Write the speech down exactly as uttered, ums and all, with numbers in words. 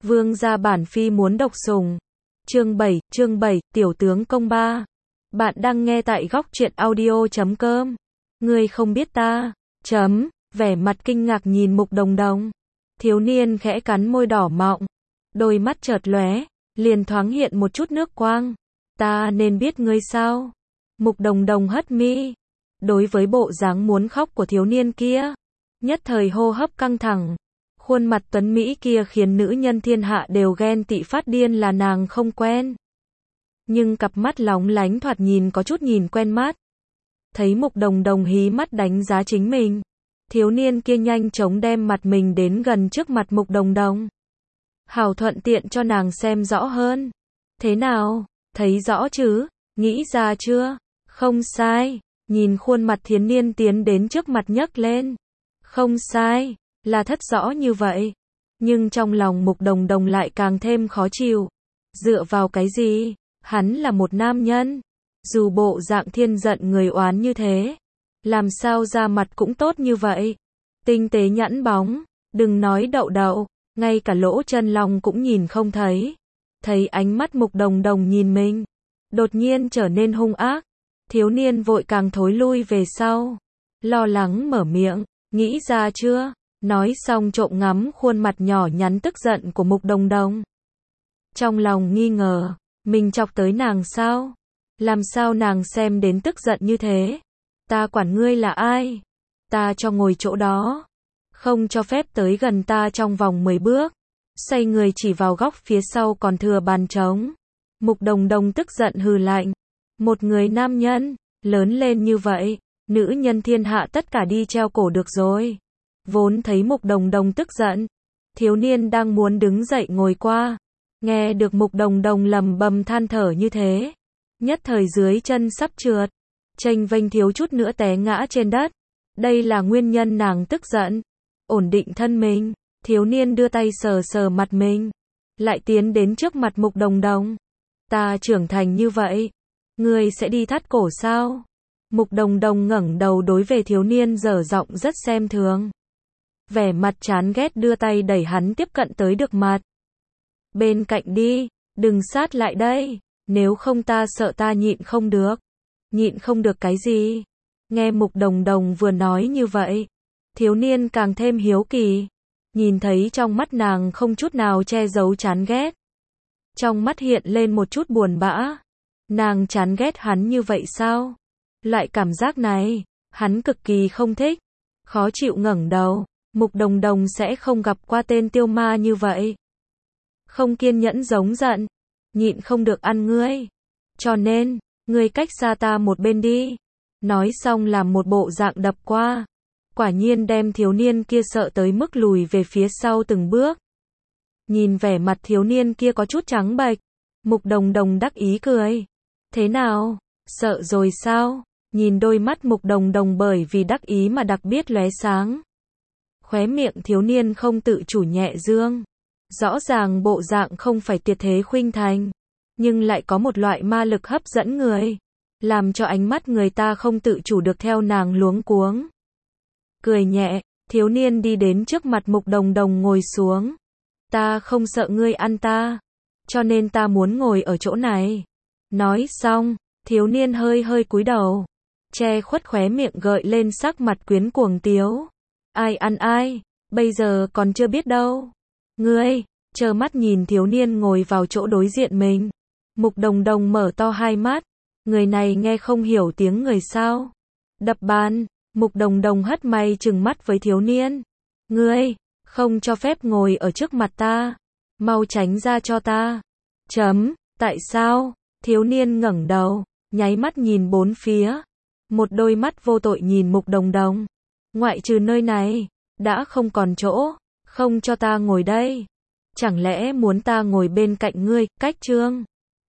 Vương gia bản phi muốn độc sủng. Chương bảy, chương bảy, tiểu tướng công ba. Bạn đang nghe tại góc truyện audio chấm com. Ngươi không biết ta. Chấm, vẻ mặt kinh ngạc nhìn Mục Đồng Đồng. Thiếu niên khẽ cắn môi đỏ mọng. Đôi mắt chợt lóe, liền thoáng hiện một chút nước quang. Ta nên biết ngươi sao? Mục Đồng Đồng hất mi. Đối với bộ dáng muốn khóc của thiếu niên kia, nhất thời hô hấp căng thẳng. Khuôn mặt tuấn Mỹ kia khiến nữ nhân thiên hạ đều ghen tị phát điên là nàng không quen. Nhưng cặp mắt lóng lánh thoạt nhìn có chút nhìn quen mắt. Thấy Mục Đồng Đồng hí mắt đánh giá chính mình, thiếu niên kia nhanh chóng đem mặt mình đến gần trước mặt Mục Đồng Đồng. Hảo thuận tiện cho nàng xem rõ hơn. Thế nào, thấy rõ chứ, nghĩ ra chưa? Không sai, nhìn khuôn mặt thiếu niên tiến đến trước mặt nhấc lên. Không sai, là thất rõ như vậy. Nhưng trong lòng Mục Đồng Đồng lại càng thêm khó chịu. Dựa vào cái gì? Hắn là một nam nhân. Dù bộ dạng thiên giận người oán như thế, làm sao ra mặt cũng tốt như vậy. Tinh tế nhẵn bóng, đừng nói đậu đậu, ngay cả lỗ chân lông cũng nhìn không thấy. Thấy ánh mắt Mục Đồng Đồng nhìn mình, đột nhiên trở nên hung ác. Thiếu niên vội càng thối lui về sau. Lo lắng mở miệng, nghĩ ra chưa? Nói xong trộm ngắm khuôn mặt nhỏ nhắn tức giận của Mục Đồng Đồng. Trong lòng nghi ngờ, mình chọc tới nàng sao? Làm sao nàng xem đến tức giận như thế? Ta quản ngươi là ai? Ta cho ngồi chỗ đó. Không cho phép tới gần ta trong vòng mười bước. Xoay người chỉ vào góc phía sau còn thừa bàn trống. Mục Đồng Đồng tức giận hừ lạnh. Một người nam nhân, lớn lên như vậy, nữ nhân thiên hạ tất cả đi treo cổ được rồi. Vốn thấy Mục Đồng Đồng tức giận, thiếu niên đang muốn đứng dậy ngồi qua. Nghe được Mục Đồng Đồng lầm bầm than thở như thế, nhất thời dưới chân sắp trượt, chênh vênh thiếu chút nữa té ngã trên đất. Đây là nguyên nhân nàng tức giận. Ổn định thân mình, thiếu niên đưa tay sờ sờ mặt mình, lại tiến đến trước mặt Mục Đồng Đồng. Ta trưởng thành như vậy, ngươi sẽ đi thắt cổ sao? Mục Đồng Đồng ngẩng đầu đối về thiếu niên dở giọng rất xem thường. Vẻ mặt chán ghét đưa tay đẩy hắn tiếp cận tới được mặt. Bên cạnh đi, đừng sát lại đây, nếu không ta sợ ta nhịn không được. Nhịn không được cái gì? Nghe Mục Đồng Đồng vừa nói như vậy, thiếu niên càng thêm hiếu kỳ. Nhìn thấy trong mắt nàng không chút nào che giấu chán ghét. Trong mắt hiện lên một chút buồn bã. Nàng chán ghét hắn như vậy sao? Loại cảm giác này, hắn cực kỳ không thích. Khó chịu ngẩng đầu, Mục Đồng Đồng sẽ không gặp qua tên tiêu ma như vậy. Không kiên nhẫn giống giận, nhịn không được ăn ngươi. Cho nên, ngươi cách xa ta một bên đi. Nói xong làm một bộ dạng đập qua. Quả nhiên đem thiếu niên kia sợ tới mức lùi về phía sau từng bước. Nhìn vẻ mặt thiếu niên kia có chút trắng bệch, Mục Đồng Đồng đắc ý cười. Thế nào? Sợ rồi sao? Nhìn đôi mắt Mục Đồng Đồng bởi vì đắc ý mà đặc biệt lóe sáng. Khóe miệng thiếu niên không tự chủ nhẹ dương. Rõ ràng bộ dạng không phải tuyệt thế khuynh thành, nhưng lại có một loại ma lực hấp dẫn người, làm cho ánh mắt người ta không tự chủ được theo nàng luống cuống. Cười nhẹ, thiếu niên đi đến trước mặt Mục Đồng Đồng ngồi xuống. Ta không sợ ngươi ăn ta, cho nên ta muốn ngồi ở chỗ này. Nói xong, thiếu niên hơi hơi cúi đầu, che khuất khóe miệng gợi lên sắc mặt quyến cuồng tiếu. Ai ăn ai, bây giờ còn chưa biết đâu. Ngươi, trơ mắt nhìn thiếu niên ngồi vào chỗ đối diện mình. Mục Đồng Đồng mở to hai mắt. Người này nghe không hiểu tiếng người sao? Đập bàn, Mục Đồng Đồng hất may trừng mắt với thiếu niên. Ngươi, không cho phép ngồi ở trước mặt ta. Mau tránh ra cho ta. Chấm, tại sao? Thiếu niên ngẩng đầu, nháy mắt nhìn bốn phía. Một đôi mắt vô tội nhìn Mục Đồng Đồng. Ngoại trừ nơi này, đã không còn chỗ. Không cho ta ngồi đây. Chẳng lẽ muốn ta ngồi bên cạnh ngươi, cách trương?